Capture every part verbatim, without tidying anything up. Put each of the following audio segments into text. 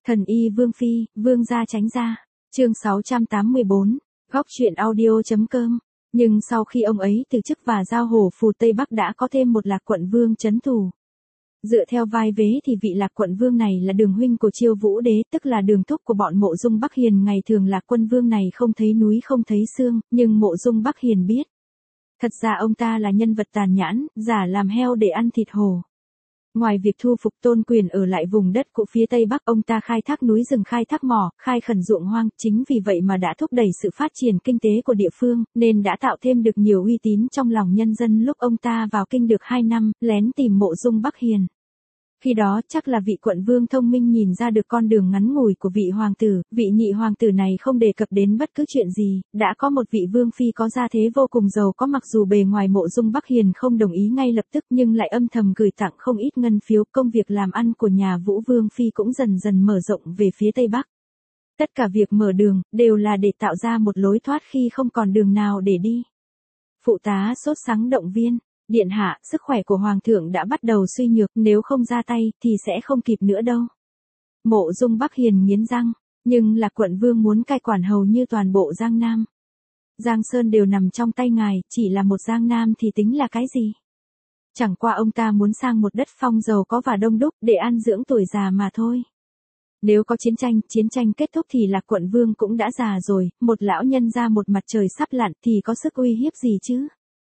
Thần y Vương Phi, Vương gia tránh ra. Chương sáu trăm tám mươi bốn, góc truyện audio.com. Nhưng sau khi ông ấy từ chức và giao hổ phù Tây Bắc đã có thêm một Lạc Quận Vương trấn thủ. Dựa theo vai vế thì vị Lạc Quận Vương này là Đường huynh của Chiêu Vũ Đế, tức là Đường thúc của bọn Mộ Dung Bắc Hiền. Ngày thường Lạc Quân Vương này không thấy núi không thấy xương, nhưng Mộ Dung Bắc Hiền biết. Thật ra ông ta là nhân vật tàn nhẫn, giả làm heo để ăn thịt hổ. Ngoài việc thu phục Tôn Quyền ở lại vùng đất của phía Tây Bắc, ông ta khai thác núi rừng, khai thác mỏ, khai khẩn ruộng hoang, chính vì vậy mà đã thúc đẩy sự phát triển kinh tế của địa phương, nên đã tạo thêm được nhiều uy tín trong lòng nhân dân. Lúc ông ta vào kinh được hai năm, lén tìm Mộ Dung Bắc Hiền. Khi đó chắc là vị quận vương thông minh nhìn ra được con đường ngắn ngủi của vị hoàng tử, vị nhị hoàng tử này không đề cập đến bất cứ chuyện gì, đã có một vị vương phi có gia thế vô cùng giàu có, mặc dù bề ngoài Mộ Dung Bắc Hiền không đồng ý ngay lập tức nhưng lại âm thầm gửi tặng không ít ngân phiếu. Công việc làm ăn của nhà Vũ Vương phi cũng dần dần mở rộng về phía Tây Bắc. Tất cả việc mở đường, đều là để tạo ra một lối thoát khi không còn đường nào để đi. Phụ tá sốt sắng động viên. Điện hạ, sức khỏe của hoàng thượng đã bắt đầu suy nhược, nếu không ra tay, thì sẽ không kịp nữa đâu. Mộ Dung Bắc Hiền nghiến răng, nhưng Lạc Quận Vương muốn cai quản hầu như toàn bộ Giang Nam. Giang Sơn đều nằm trong tay ngài, chỉ là một Giang Nam thì tính là cái gì? Chẳng qua ông ta muốn sang một đất phong giàu có và đông đúc để an dưỡng tuổi già mà thôi. Nếu có chiến tranh, chiến tranh kết thúc thì Lạc Quận Vương cũng đã già rồi, một lão nhân ra một mặt trời sắp lặn thì có sức uy hiếp gì chứ?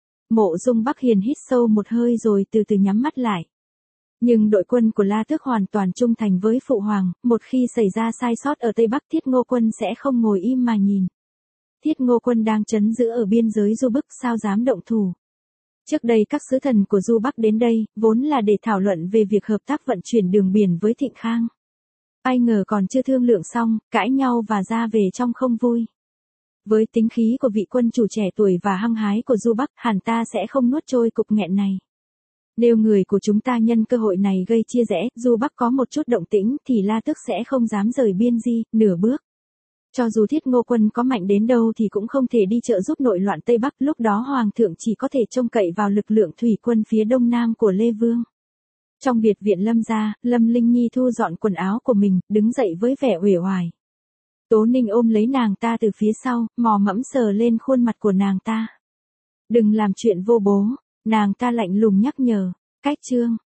Mộ Dung Bắc Hiền hít sâu một hơi rồi từ từ nhắm mắt lại. Nhưng đội quân của La Tước hoàn toàn trung thành với Phụ Hoàng, một khi xảy ra sai sót ở Tây Bắc, Thiết Ngô Quân sẽ không ngồi im mà nhìn. Thiết Ngô Quân đang trấn giữ ở biên giới Du Bức, sao dám động thủ. Trước đây các sứ thần của Du Bắc đến đây, vốn là để thảo luận về việc hợp tác vận chuyển đường biển với Thịnh Khang. Ai ngờ còn chưa thương lượng xong, cãi nhau và ra về trong không vui. Với tính khí của vị quân chủ trẻ tuổi và hăng hái của Du Bắc, hẳn ta sẽ không nuốt trôi cục nghẹn này. Nếu người của chúng ta nhân cơ hội này gây chia rẽ, Du Bắc có một chút động tĩnh, thì La Tước sẽ không dám rời biên di, nửa bước. Cho dù Thiết Ngô Quân có mạnh đến đâu thì cũng không thể đi trợ giúp nội loạn Tây Bắc, lúc đó Hoàng thượng chỉ có thể trông cậy vào lực lượng thủy quân phía đông nam của Lê Vương. Trong biệt viện Lâm gia, Lâm Linh Nhi thu dọn quần áo của mình, đứng dậy với vẻ uể oải. Tố Ninh ôm lấy nàng ta từ phía sau, mò mẫm sờ lên khuôn mặt của nàng ta. Đừng làm chuyện vô bố, nàng ta lạnh lùng nhắc nhở. Cách chương